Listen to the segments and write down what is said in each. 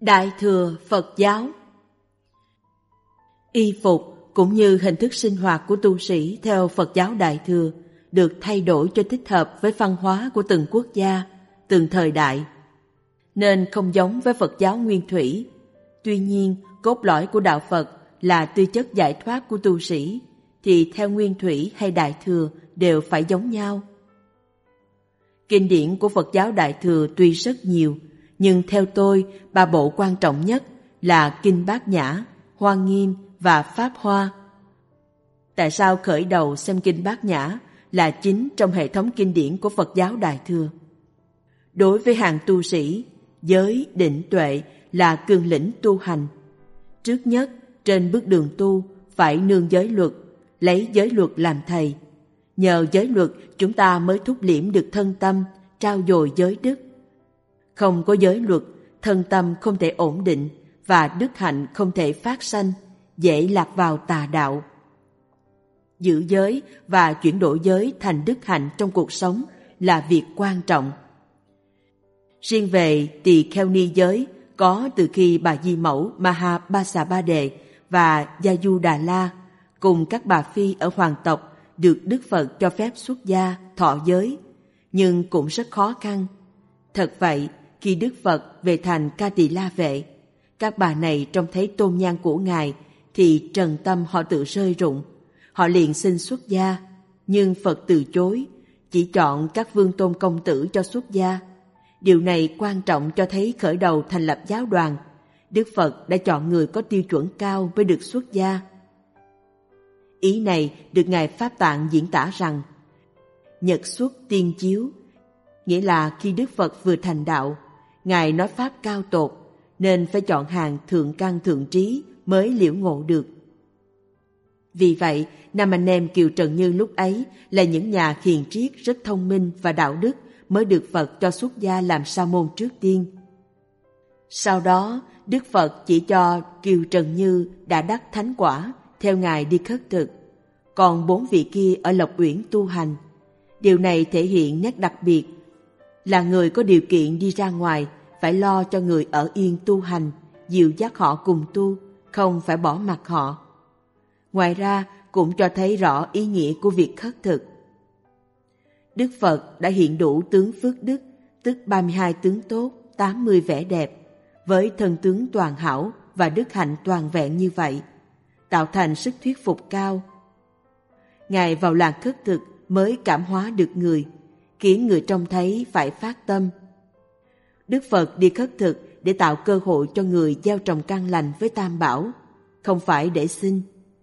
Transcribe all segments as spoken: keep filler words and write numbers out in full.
Đại thừa Phật giáo. Y phục cũng như hình thức sinh hoạt của tu sĩ theo Phật giáo Đại thừa được thay đổi cho thích hợp với văn hóa của từng quốc gia, từng thời đại, nên không giống với Phật giáo nguyên thủy. Tuy nhiên, cốt lõi của đạo Phật là tư chất giải thoát của tu sĩ, thì theo nguyên thủy hay Đại thừa đều phải giống nhau. Kinh điển của Phật giáo Đại thừa tuy rất nhiều, nhưng theo tôi, ba bộ quan trọng nhất là Kinh Bát Nhã, Hoa Nghiêm và Pháp Hoa. Tại sao khởi đầu xem Kinh Bát Nhã là chính trong hệ thống kinh điển của Phật giáo Đại thừa? Đối với hàng tu sĩ, giới, định, tuệ là cương lĩnh tu hành. Trước nhất, trên bước đường tu phải nương giới luật, lấy giới luật làm thầy. Nhờ giới luật chúng ta mới thúc liễm được thân tâm, trao dồi giới đức. Không có giới luật, thân tâm không thể ổn định và đức hạnh không thể phát sanh, dễ lạc vào tà đạo. Giữ giới và chuyển đổi giới thành đức hạnh trong cuộc sống là việc quan trọng. Riêng về tỳ kheo ni giới có từ khi bà Di Mẫu Maha Basa Ba Đề và Gia Du Đà La cùng các bà phi ở hoàng tộc được Đức Phật cho phép xuất gia thọ giới, nhưng cũng rất khó khăn. Thật vậy, khi Đức Phật về thành Ca Tỳ La Vệ, các bà này trông thấy tôn nhang của Ngài thì trần tâm họ tự rơi rụng. Họ liền xin xuất gia, nhưng Phật từ chối, chỉ chọn các vương tôn công tử cho xuất gia. Điều này quan trọng cho thấy khởi đầu thành lập giáo đoàn, Đức Phật đã chọn người có tiêu chuẩn cao mới được xuất gia. Ý này được Ngài Pháp Tạng diễn tả rằng nhật xuất tiên chiếu, nghĩa là khi Đức Phật vừa thành đạo, Ngài nói pháp cao tột, nên phải chọn hàng thượng căn thượng trí mới liễu ngộ được. Vì vậy, năm anh em Kiều Trần Như lúc ấy là những nhà hiền triết rất thông minh và đạo đức mới được Phật cho xuất gia làm sa môn trước tiên. Sau đó, Đức Phật chỉ cho Kiều Trần Như đã đắc thánh quả, theo Ngài đi khất thực, còn bốn vị kia ở Lộc Uyển tu hành. Điều này thể hiện nét đặc biệt là người có điều kiện đi ra ngoài phải lo cho người ở yên tu hành, dìu dắt họ cùng tu, không phải bỏ mặc họ. Ngoài ra, cũng cho thấy rõ ý nghĩa của việc khất thực. Đức Phật đã hiện đủ tướng phước đức, tức ba mươi hai tướng tốt, tám mươi vẻ đẹp, với thân tướng toàn hảo và đức hạnh toàn vẹn như vậy, tạo thành sức thuyết phục cao. Ngài vào làng khất thực mới cảm hóa được người, khiến người trông thấy phải phát tâm. Đức Phật đi khất thực để tạo cơ hội cho người gieo trồng căn lành với Tam Bảo, không phải để xin.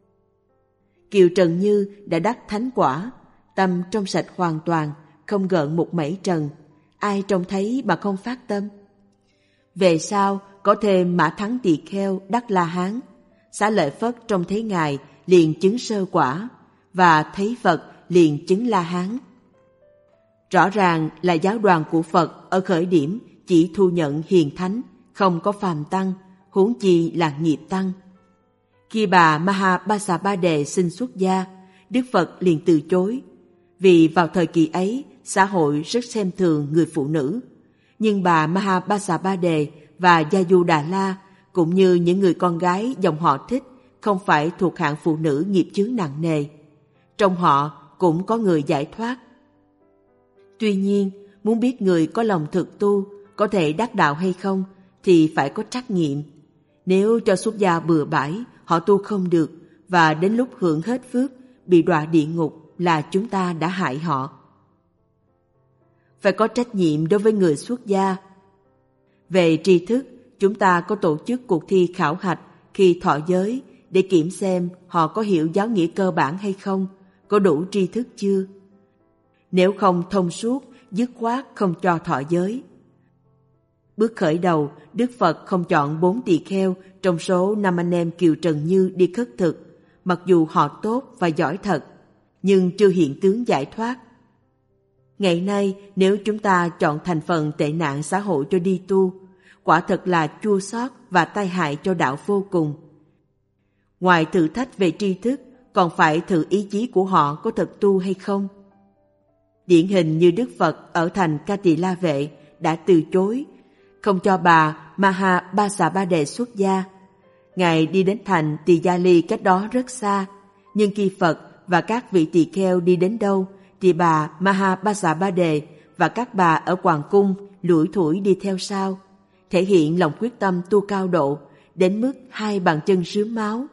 Kiều Trần Như đã đắc thánh quả, tâm trong sạch hoàn toàn, không gợn một mảy trần, ai trông thấy mà không phát tâm. Về sau có thêm Mã Thắng Tỳ Kheo đắc La Hán, Xá Lợi Phất trông thấy Ngài liền chứng sơ quả, và thấy Phật liền chứng La Hán. Rõ ràng là giáo đoàn của Phật ở khởi điểm chỉ thu nhận hiền thánh, không có phàm tăng, huống chi là nghiệp tăng. Khi bà Maha Basa Ba Đề xin xuất gia, Đức Phật liền từ chối, vì vào thời kỳ ấy xã hội rất xem thường người phụ nữ. Nhưng bà Maha Basa Ba Đề và Gia Du Đà La cũng như những người con gái dòng họ thích không phải thuộc hạng phụ nữ nghiệp chướng nặng nề. Trong họ cũng có người giải thoát. Tuy nhiên, muốn biết người có lòng thực tu có thể đắc đạo hay không thì phải có trắc nghiệm. Nếu cho xuất gia bừa bãi, họ tu không được và đến lúc hưởng hết phước bị đọa địa ngục là chúng ta đã hại họ. Phải có trách nhiệm đối với người xuất gia. Về tri thức, chúng ta có tổ chức cuộc thi khảo hạch khi thọ giới để kiểm xem họ có hiểu giáo nghĩa cơ bản hay không, có đủ tri thức chưa. Nếu không thông suốt, dứt khoát không cho thọ giới. Bước khởi đầu, Đức Phật không chọn bốn tỳ kheo trong số năm anh em Kiều Trần Như đi khất thực, mặc dù họ tốt và giỏi thật, nhưng chưa hiện tướng giải thoát. Ngày nay, nếu chúng ta chọn thành phần tệ nạn xã hội cho đi tu, quả thật là chua xót và tai hại cho đạo vô cùng. Ngoài thử thách về tri thức, còn phải thử ý chí của họ có thật tu hay không. Điển hình như Đức Phật ở thành Ca Tỳ La Vệ đã từ chối, không cho bà Mahapasabade xuất gia. Ngài đi đến thành Tỳ Gia Ly cách đó rất xa, nhưng khi Phật và các vị tỳ kheo đi đến đâu thì bà Mahapasabade và các bà ở hoàng cung lủi thủi đi theo sau, thể hiện lòng quyết tâm tu cao độ đến mức hai bàn chân rướm máu.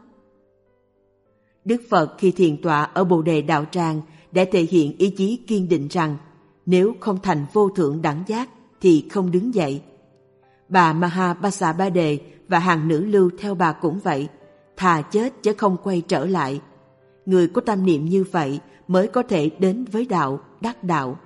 Đức Phật khi thiền tọa ở Bồ Đề Đạo Tràng đã thể hiện ý chí kiên định rằng nếu không thành vô thượng đẳng giác thì không đứng dậy. Bà Mahapasabade và hàng nữ lưu theo bà cũng vậy, thà chết chứ không quay trở lại. Người có tâm niệm như vậy mới có thể đến với đạo, đắc đạo.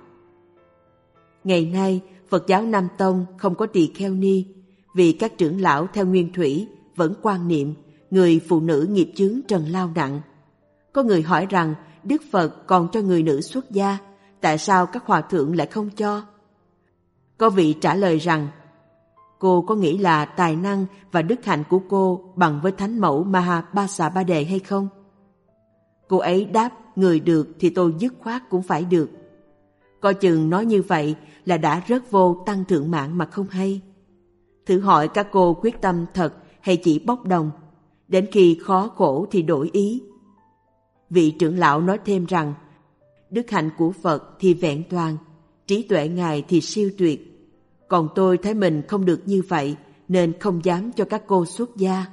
Ngày nay, Phật giáo Nam Tông không có tỳ kheo ni, vì các trưởng lão theo nguyên thủy vẫn quan niệm người phụ nữ nghiệp chướng trần lao nặng. Có người hỏi rằng Đức Phật còn cho người nữ xuất gia, tại sao các hòa thượng lại không cho? Có vị trả lời rằng, cô có nghĩ là tài năng và đức hạnh của cô bằng với thánh mẫu Mahapasabade hay không? Cô ấy đáp, người được thì tôi dứt khoát cũng phải được. Coi chừng nói như vậy là đã rớt vô tăng thượng mạng mà không hay. Thử hỏi các cô quyết tâm thật hay chỉ bốc đồng, đến khi khó khổ thì đổi ý. Vị trưởng lão nói thêm rằng, đức hạnh của Phật thì vẹn toàn, trí tuệ Ngài thì siêu tuyệt. Còn tôi thấy mình không được như vậy nên không dám cho các cô xuất gia.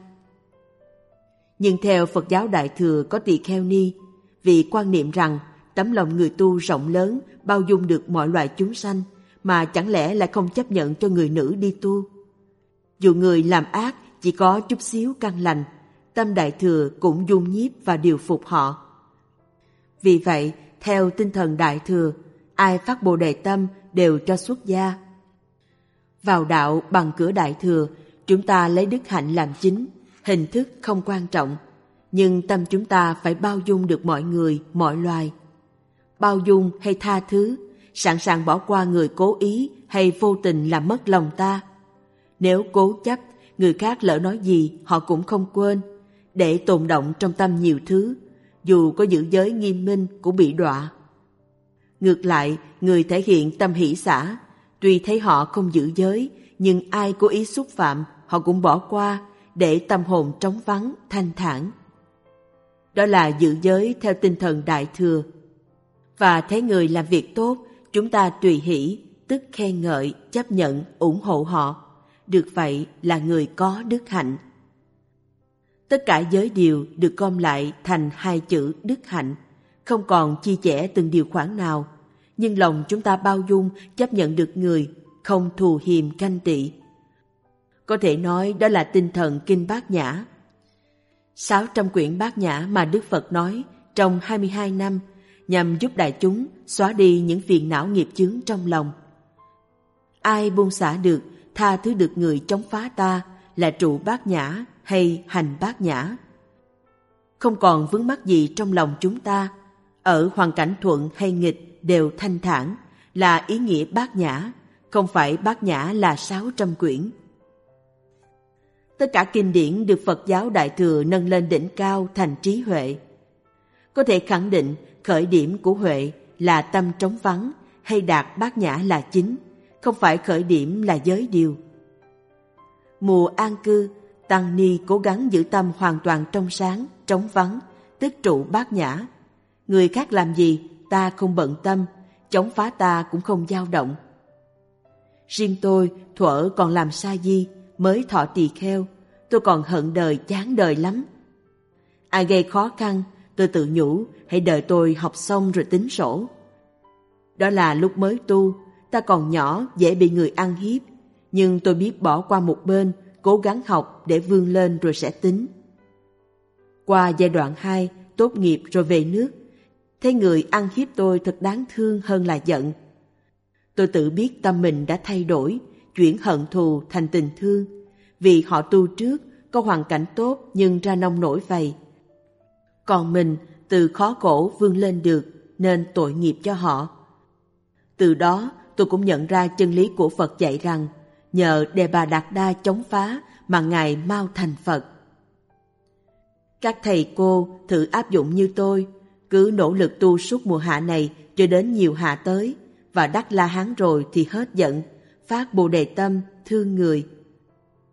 Nhưng theo Phật giáo Đại Thừa có tỳ kheo ni, vì quan niệm rằng tấm lòng người tu rộng lớn bao dung được mọi loài chúng sanh, mà chẳng lẽ lại không chấp nhận cho người nữ đi tu. Dù người làm ác chỉ có chút xíu căn lành, tâm Đại Thừa cũng dung nhiếp và điều phục họ. Vì vậy, theo tinh thần Đại Thừa, ai phát Bồ Đề tâm đều cho xuất gia. Vào đạo bằng cửa Đại Thừa, chúng ta lấy đức hạnh làm chính, hình thức không quan trọng, nhưng tâm chúng ta phải bao dung được mọi người, mọi loài. Bao dung hay tha thứ, sẵn sàng bỏ qua người cố ý hay vô tình làm mất lòng ta. Nếu cố chấp, người khác lỡ nói gì họ cũng không quên, để tồn động trong tâm nhiều thứ, dù có giữ giới nghiêm minh cũng bị đọa. Ngược lại, người thể hiện tâm hỷ xả, tuy thấy họ không giữ giới, nhưng ai cố ý xúc phạm, họ cũng bỏ qua, để tâm hồn trống vắng, thanh thản. Đó là giữ giới theo tinh thần Đại Thừa. Và thấy người làm việc tốt, chúng ta tùy hỷ, tức khen ngợi, chấp nhận, ủng hộ họ. Được vậy là người có đức hạnh. Tất cả giới điều được gom lại thành hai chữ đức hạnh, không còn chi chẽ từng điều khoản nào, nhưng lòng chúng ta bao dung, chấp nhận được người, không thù hiềm ganh tị. Có thể nói đó là tinh thần Kinh Bát Nhã. Sáu trăm quyển Bát Nhã mà Đức Phật nói trong hai mươi hai năm nhằm giúp đại chúng xóa đi những phiền não nghiệp chướng trong lòng. Ai buông xả được, tha thứ được người chống phá ta là trụ Bát Nhã hay hành Bát Nhã. Không còn vướng mắc gì trong lòng chúng ta, ở hoàn cảnh thuận hay nghịch đều thanh thản, là ý nghĩa Bát Nhã, không phải Bát Nhã là sáu trăm quyển. Tất cả kinh điển được Phật giáo Đại Thừa nâng lên đỉnh cao thành trí huệ. Có thể khẳng định khởi điểm của huệ là tâm trống vắng hay đạt Bát Nhã là chính, không phải khởi điểm là giới điều. Mùa an cư, tăng ni cố gắng giữ tâm hoàn toàn trong sáng, trống vắng, tức trụ Bát Nhã. Người khác làm gì, ta không bận tâm, chống phá ta cũng không dao động. Riêng tôi, thuở còn làm sa di, mới thọ tỳ kheo, tôi còn hận đời chán đời lắm. Ai gây khó khăn, tôi tự nhủ, hãy đợi tôi học xong rồi tính sổ. Đó là lúc mới tu, ta còn nhỏ dễ bị người ăn hiếp, nhưng tôi biết bỏ qua một bên, cố gắng học để vươn lên rồi sẽ tính. Qua giai đoạn hai, tốt nghiệp rồi về nước, thấy người ăn hiếp tôi thật đáng thương hơn là giận. Tôi tự biết tâm mình đã thay đổi, chuyển hận thù thành tình thương, vì họ tu trước có hoàn cảnh tốt nhưng ra nông nổi vầy. Còn mình từ khó khổ vươn lên được nên tội nghiệp cho họ. Từ đó tôi cũng nhận ra chân lý của Phật dạy rằng nhờ Đề Bà Đạt Đa chống phá mà Ngài mau thành Phật. Các thầy cô thử áp dụng như tôi, cứ nỗ lực tu suốt mùa hạ này cho đến nhiều hạ tới, và đắc La Hán rồi thì hết giận, phát Bồ Đề tâm, thương người.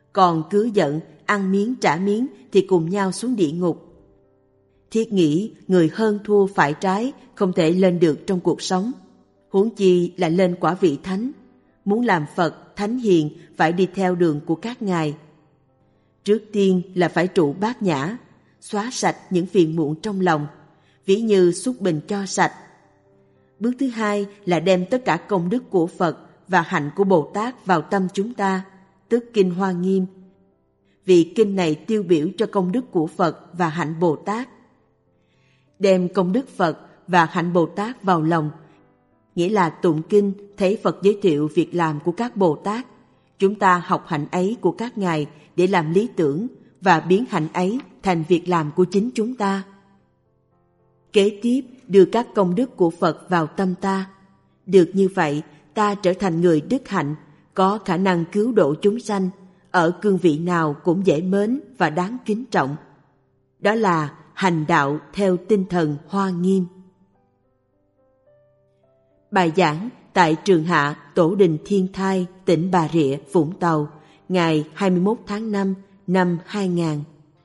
còn cứ giận, ăn miếng trả miếng thì cùng nhau xuống địa ngục. Thiết nghĩ người hơn thua phải trái không thể lên được trong cuộc sống, huống chi là lên quả vị thánh. Muốn làm Phật, thánh hiền phải đi theo đường của các ngài. Trước tiên là phải trụ bát nhã, xóa sạch những phiền muộn trong lòng, ví như xúc bình cho sạch. Bước thứ hai là đem tất cả công đức của Phật và hạnh của Bồ Tát vào tâm chúng ta, tức Kinh Hoa Nghiêm. Vì kinh này tiêu biểu cho công đức của Phật và hạnh Bồ Tát. Đem công đức Phật và hạnh Bồ Tát vào lòng, nghĩa là tụng kinh thấy Phật giới thiệu việc làm của các Bồ Tát. Chúng ta học hạnh ấy của các ngài để làm lý tưởng và biến hạnh ấy thành việc làm của chính chúng ta. Kế tiếp, đưa các công đức của Phật vào tâm ta. Được như vậy, ta trở thành người đức hạnh, có khả năng cứu độ chúng sanh, ở cương vị nào cũng dễ mến và đáng kính trọng. Đó là hành đạo theo tinh thần Hoa Nghiêm. Bài giảng tại Trường Hạ Tổ đình Thiên Thai, tỉnh Bà Rịa, Vũng Tàu, ngày hai mươi mốt tháng năm năm hai nghìn.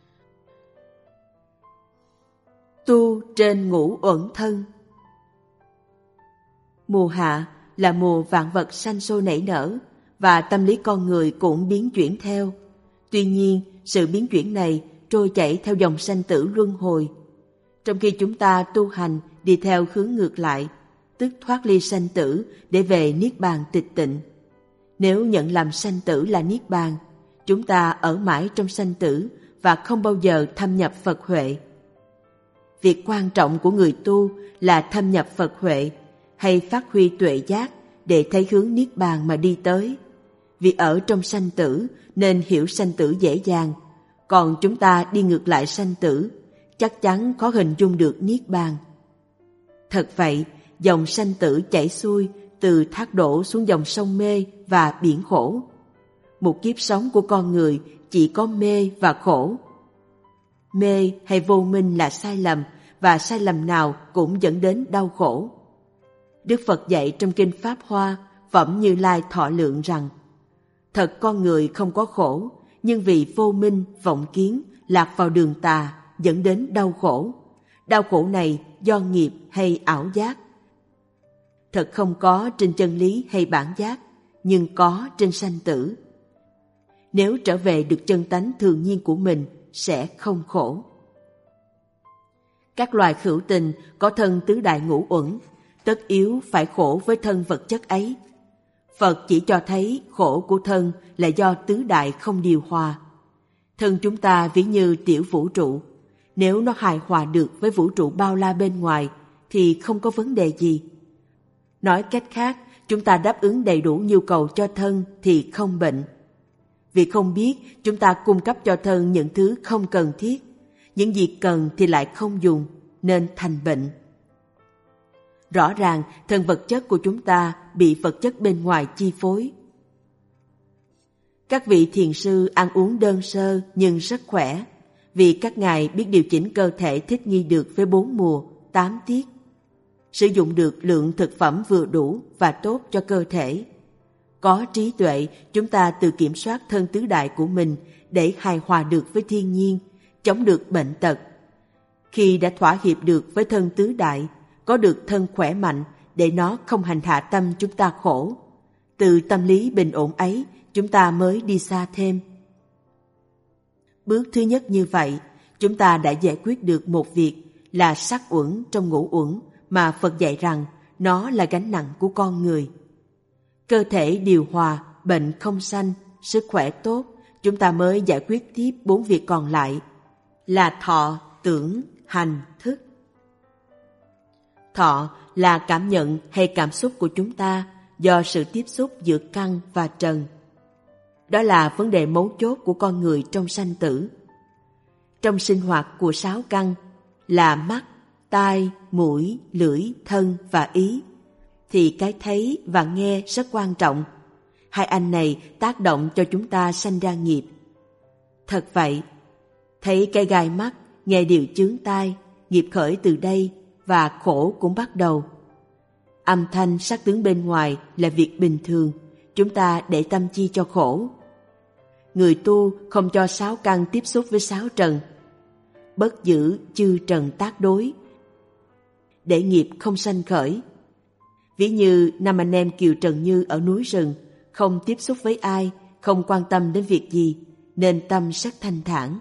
Tu trên ngũ uẩn thân. Mùa hạ là mùa vạn vật sanh sôi nảy nở và tâm lý con người cũng biến chuyển theo. Tuy nhiên, sự biến chuyển này trôi chảy theo dòng sanh tử luân hồi. Trong khi chúng ta tu hành đi theo hướng ngược lại, tức thoát ly sanh tử để về niết bàn tịch tịnh. Nếu nhận làm sanh tử là niết bàn, chúng ta ở mãi trong sanh tử và không bao giờ thâm nhập Phật huệ. Việc quan trọng của người tu là thâm nhập Phật huệ hay phát huy tuệ giác để thấy hướng niết bàn mà đi tới. Vì ở trong sanh tử nên hiểu sanh tử dễ dàng, còn chúng ta đi ngược lại sanh tử, chắc chắn khó hình dung được niết bàn. Thật vậy, dòng sanh tử chảy xuôi từ thác đổ xuống dòng sông mê và biển khổ. Một kiếp sống của con người chỉ có mê và khổ. Mê hay vô minh là sai lầm, và sai lầm nào cũng dẫn đến đau khổ. Đức Phật dạy trong Kinh Pháp Hoa, Phẩm Như Lai thọ lượng rằng: thật con người không có khổ, nhưng vì vô minh, vọng kiến, lạc vào đường tà, dẫn đến đau khổ. Đau khổ này do nghiệp hay ảo giác? Thật không có trên chân lý hay bản giác, nhưng có trên sanh tử. Nếu trở về được chân tánh thường nhiên của mình, sẽ không khổ. Các loài hữu tình có thân tứ đại ngũ uẩn, tất yếu phải khổ với thân vật chất ấy. Phật chỉ cho thấy khổ của thân là do tứ đại không điều hòa. Thân chúng ta ví như tiểu vũ trụ, nếu nó hài hòa được với vũ trụ bao la bên ngoài thì không có vấn đề gì. Nói cách khác, chúng ta đáp ứng đầy đủ nhu cầu cho thân thì không bệnh. Vì không biết, chúng ta cung cấp cho thân những thứ không cần thiết, những gì cần thì lại không dùng, nên thành bệnh. Rõ ràng, thân vật chất của chúng ta bị vật chất bên ngoài chi phối. Các vị thiền sư ăn uống đơn sơ nhưng rất khỏe, vì các ngài biết điều chỉnh cơ thể thích nghi được với bốn mùa, tám tiết, sử dụng được lượng thực phẩm vừa đủ và tốt cho cơ thể. Có trí tuệ, chúng ta tự kiểm soát thân tứ đại của mình để hài hòa được với thiên nhiên, chống được bệnh tật. Khi đã thỏa hiệp được với thân tứ đại, có được thân khỏe mạnh để nó không hành hạ tâm chúng ta khổ. Từ tâm lý bình ổn ấy, chúng ta mới đi xa thêm. Bước thứ nhất như vậy, chúng ta đã giải quyết được một việc là sắc uẩn trong ngũ uẩn mà Phật dạy rằng nó là gánh nặng của con người. Cơ thể điều hòa, bệnh không sanh, sức khỏe tốt, chúng ta mới giải quyết tiếp bốn việc còn lại là thọ, tưởng, hành, thức. Thọ là cảm nhận hay cảm xúc của chúng ta do sự tiếp xúc giữa căn và trần. Đó là vấn đề mấu chốt của con người trong sanh tử. Trong sinh hoạt của sáu căn là mắt, tai, mũi, lưỡi, thân và ý, thì cái thấy và nghe rất quan trọng. Hai anh này tác động cho chúng ta sanh ra nghiệp. Thật vậy, thấy cái gai mắt, nghe điều chướng tai, nghiệp khởi từ đây và khổ cũng bắt đầu. Âm thanh sắc tướng bên ngoài là việc bình thường, chúng ta để tâm chi cho khổ. người tu không cho sáu căn tiếp xúc với sáu trần. Bất giữ chư trần tác đối, để nghiệp không sanh khởi. Ví như năm anh em Kiều Trần Như ở núi rừng, không tiếp xúc với ai, không quan tâm đến việc gì, nên tâm rất thanh thản.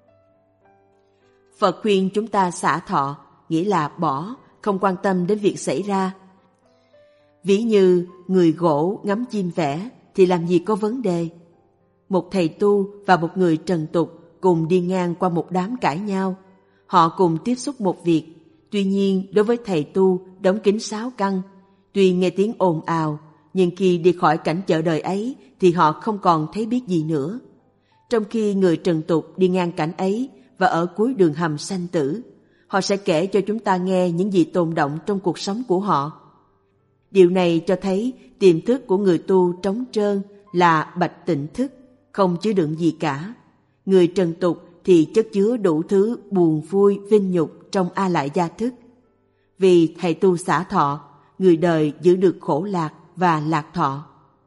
Phật khuyên chúng ta xả thọ, nghĩa là bỏ, không quan tâm đến việc xảy ra. Ví như người gỗ ngắm chim vẽ thì làm gì có vấn đề. Một thầy tu và một người trần tục cùng đi ngang qua một đám cãi nhau. Họ cùng tiếp xúc một việc. Tuy nhiên đối với thầy tu đóng kín sáu căn, tuy nghe tiếng ồn ào, nhưng khi đi khỏi cảnh chợ đời ấy thì họ không còn thấy biết gì nữa. Trong khi người trần tục đi ngang cảnh ấy và ở cuối đường hầm sanh tử, họ sẽ kể cho chúng ta nghe những gì tồn động trong cuộc sống của họ. Điều này cho thấy tiềm thức của người tu trống trơn là bạch tịnh thức, không chứa đựng gì cả. Người trần tục thì chất chứa đủ thứ buồn vui vinh nhục trong a lại gia thức. Vì thầy tu xả thọ, người đời giữ được khổ lạc và lạc thọ.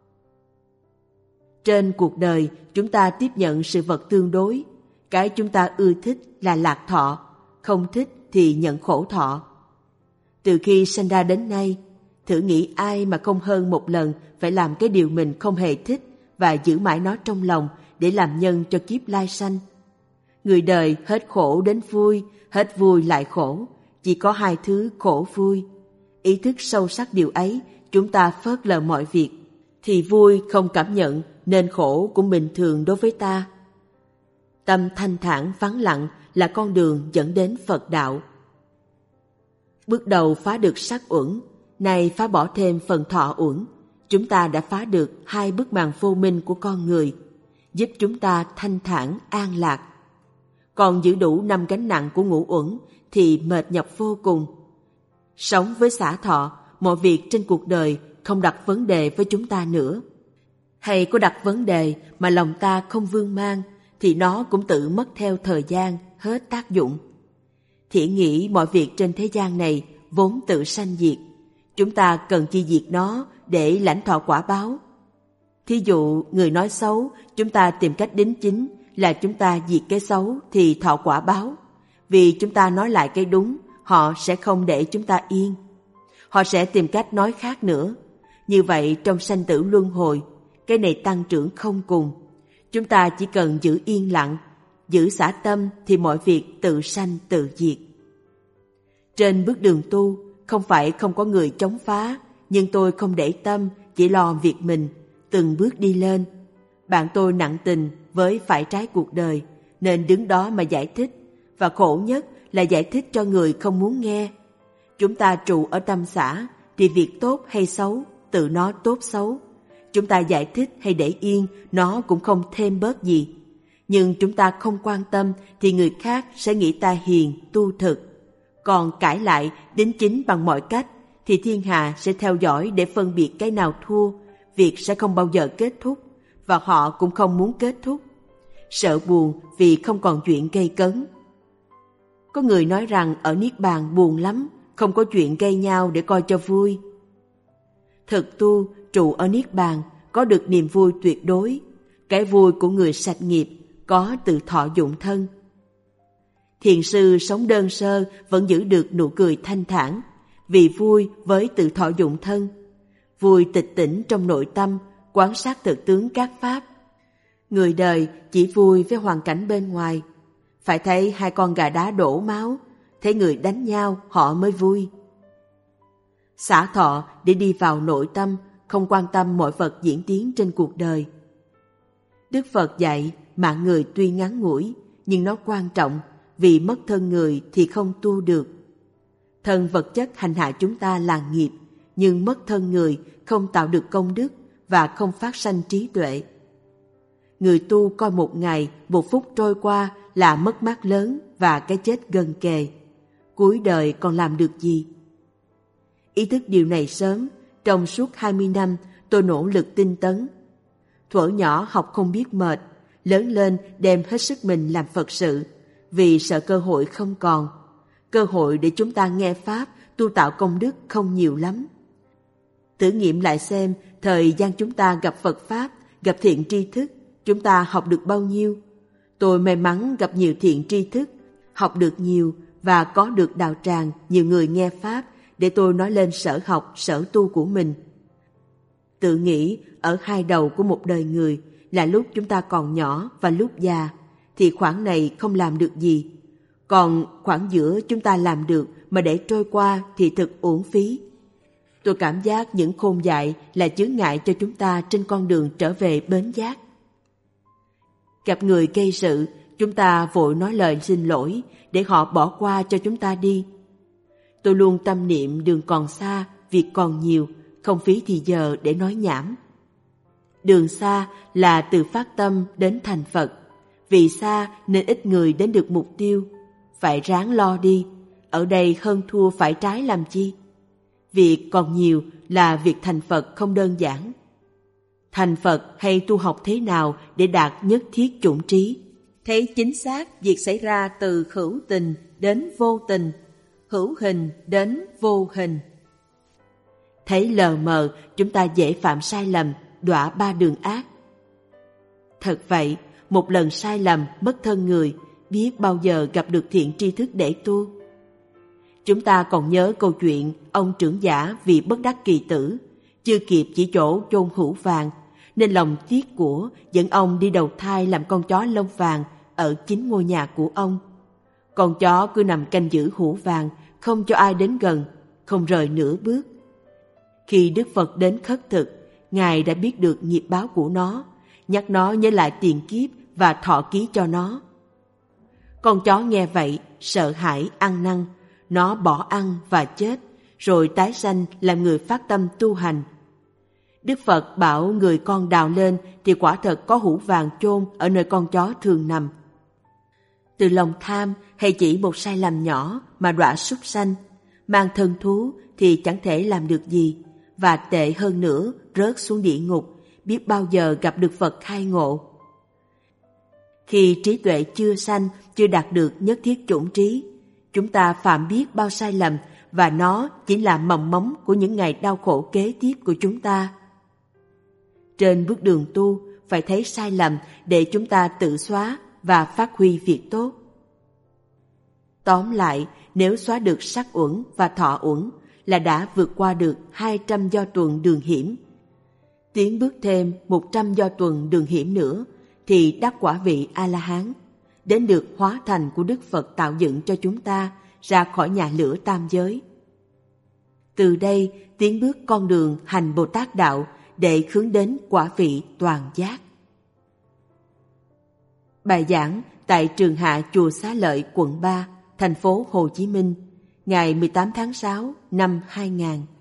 Trên cuộc đời, chúng ta tiếp nhận sự vật tương đối. Cái chúng ta ưa thích là lạc thọ, không thích thì nhận khổ thọ. Từ khi sinh ra đến nay, thử nghĩ ai mà không hơn một lần phải làm cái điều mình không hề thích và giữ mãi nó trong lòng để làm nhân cho kiếp lai sanh. Người đời hết khổ đến vui, hết vui lại khổ, chỉ có hai thứ khổ vui. Ý thức sâu sắc điều ấy, chúng ta phớt lờ mọi việc, thì vui không cảm nhận nên khổ cũng bình thường đối với ta. Tâm thanh thản vắng lặng là con đường dẫn đến Phật đạo. Bước đầu phá được sắc uẩn, nay phá bỏ thêm phần thọ uẩn, chúng ta đã phá được hai bức màn vô minh của con người, giúp chúng ta thanh thản an lạc. Còn giữ đủ năm gánh nặng của ngũ uẩn thì mệt nhọc vô cùng. Sống với xả thọ, mọi việc trên cuộc đời không đặt vấn đề với chúng ta nữa. Hay có đặt vấn đề mà lòng ta không vương mang, thì nó cũng tự mất theo thời gian, hết tác dụng. Thiện nghĩ mọi việc trên thế gian này vốn tự sanh diệt, chúng ta cần chi diệt nó để lãnh thọ quả báo. Thí dụ người nói xấu, chúng ta tìm cách đính chính là chúng ta diệt cái xấu thì thọ quả báo. Vì chúng ta nói lại cái đúng, họ sẽ không để chúng ta yên. Họ sẽ tìm cách nói khác nữa. Như vậy trong sanh tử luân hồi, cái này tăng trưởng không cùng. Chúng ta chỉ cần giữ yên lặng, giữ xả tâm thì mọi việc tự sanh tự diệt. Trên bước đường tu, không phải không có người chống phá, nhưng tôi không để tâm, chỉ lo việc mình, từng bước đi lên. Bạn tôi nặng tình với phải trái cuộc đời, nên đứng đó mà giải thích, và khổ nhất là giải thích cho người không muốn nghe. Chúng ta trụ ở tâm xã, thì việc tốt hay xấu, tự nó tốt xấu. Chúng ta giải thích hay để yên, nó cũng không thêm bớt gì. Nhưng chúng ta không quan tâm thì người khác sẽ nghĩ ta hiền, tu thực. Còn cãi lại, đính chính bằng mọi cách, thì thiên hạ sẽ theo dõi để phân biệt cái nào thua. Việc sẽ không bao giờ kết thúc, và họ cũng không muốn kết thúc. Sợ buồn vì không còn chuyện gây cấn. Có người nói rằng ở Niết Bàn buồn lắm, không có chuyện gây nhau để coi cho vui. Thực tu, trụ ở Niết Bàn, có được niềm vui tuyệt đối. Cái vui của người sạch nghiệp, có từ thọ dụng thân. Thiền sư sống đơn sơ vẫn giữ được nụ cười thanh thản, vì vui với tự thọ dụng thân. Vui tịch tỉnh trong nội tâm, quan sát thực tướng các pháp. Người đời chỉ vui với hoàn cảnh bên ngoài. Phải thấy hai con gà đá đổ máu, thấy người đánh nhau họ mới vui. Xả thọ để đi vào nội tâm, không quan tâm mọi vật diễn tiến trên cuộc đời. Đức Phật dạy mạng người tuy ngắn ngủi, nhưng nó quan trọng, vì mất thân người thì không tu được. Thân vật chất hành hạ chúng ta là nghiệp, nhưng mất thân người không tạo được công đức và không phát sanh trí tuệ. Người tu coi một ngày, một phút trôi qua là mất mát lớn và cái chết gần kề. Cuối đời còn làm được gì? Ý thức điều này sớm, trong suốt hai mươi năm tôi nỗ lực tinh tấn. Thuở nhỏ học không biết mệt, lớn lên đem hết sức mình làm Phật sự, vì sợ cơ hội không còn. Cơ hội để chúng ta nghe Pháp, tu tạo công đức không nhiều lắm. Thử nghiệm lại xem, thời gian chúng ta gặp Phật Pháp, gặp thiện tri thức, chúng ta học được bao nhiêu? Tôi may mắn gặp nhiều thiện tri thức, học được nhiều và có được đạo tràng nhiều người nghe Pháp để tôi nói lên sở học, sở tu của mình. Tự nghĩ ở hai đầu của một đời người là lúc chúng ta còn nhỏ và lúc già, thì khoảng này không làm được gì. Còn khoảng giữa chúng ta làm được mà để trôi qua thì thực uổng phí. Tôi cảm giác những khôn dại là chướng ngại cho chúng ta trên con đường trở về bến giác. Gặp người gây sự, chúng ta vội nói lời xin lỗi để họ bỏ qua cho chúng ta đi. Tôi luôn tâm niệm đường còn xa, việc còn nhiều, không phí thì giờ để nói nhảm. Đường xa là từ phát tâm đến thành Phật. Vì xa nên ít người đến được mục tiêu. Phải ráng lo đi, ở đây hơn thua phải trái làm chi. Việc còn nhiều là việc thành Phật không đơn giản. Thành Phật hay tu học thế nào để đạt nhất thiết chủng trí? Thấy chính xác việc xảy ra từ hữu tình đến vô tình, hữu hình đến vô hình. Thấy lờ mờ, chúng ta dễ phạm sai lầm, đọa ba đường ác. Thật vậy, một lần sai lầm mất thân người, biết bao giờ gặp được thiện tri thức để tu. Chúng ta còn nhớ câu chuyện ông trưởng giả vì bất đắc kỳ tử, chưa kịp chỉ chỗ chôn hũ vàng, nên lòng tiếc của dẫn ông đi đầu thai làm con chó lông vàng ở chính ngôi nhà của ông. Con chó cứ nằm canh giữ hũ vàng, không cho ai đến gần, không rời nửa bước. Khi Đức Phật đến khất thực, Ngài đã biết được nghiệp báo của nó, nhắc nó nhớ lại tiền kiếp và thọ ký cho nó. Con chó nghe vậy, sợ hãi ăn năn, nó bỏ ăn và chết, rồi tái sanh làm người phát tâm tu hành. Đức Phật bảo người con đào lên thì quả thật có hũ vàng chôn ở nơi con chó thường nằm. Từ lòng tham hay chỉ một sai lầm nhỏ mà đọa súc sanh, mang thân thú thì chẳng thể làm được gì, và tệ hơn nữa rớt xuống địa ngục, biết bao giờ gặp được Phật khai ngộ. Khi trí tuệ chưa sanh, chưa đạt được nhất thiết chủng trí, chúng ta phạm biết bao sai lầm và nó chỉ là mầm móng của những ngày đau khổ kế tiếp của chúng ta. Trên bước đường tu, phải thấy sai lầm để chúng ta tự xóa và phát huy việc tốt. Tóm lại, nếu xóa được sắc uẩn và thọ uẩn là đã vượt qua được hai trăm do tuần đường hiểm. Tiến bước thêm một trăm do tuần đường hiểm nữa thì đắc quả vị A-la-hán, đến được hóa thành của Đức Phật tạo dựng cho chúng ta ra khỏi nhà lửa tam giới. Từ đây tiến bước con đường hành Bồ Tát đạo để hướng đến quả vị toàn giác. Bài giảng tại Trường Hạ Chùa Xá Lợi, quận ba, thành phố Hồ Chí Minh, ngày mười tám tháng sáu năm hai nghìn.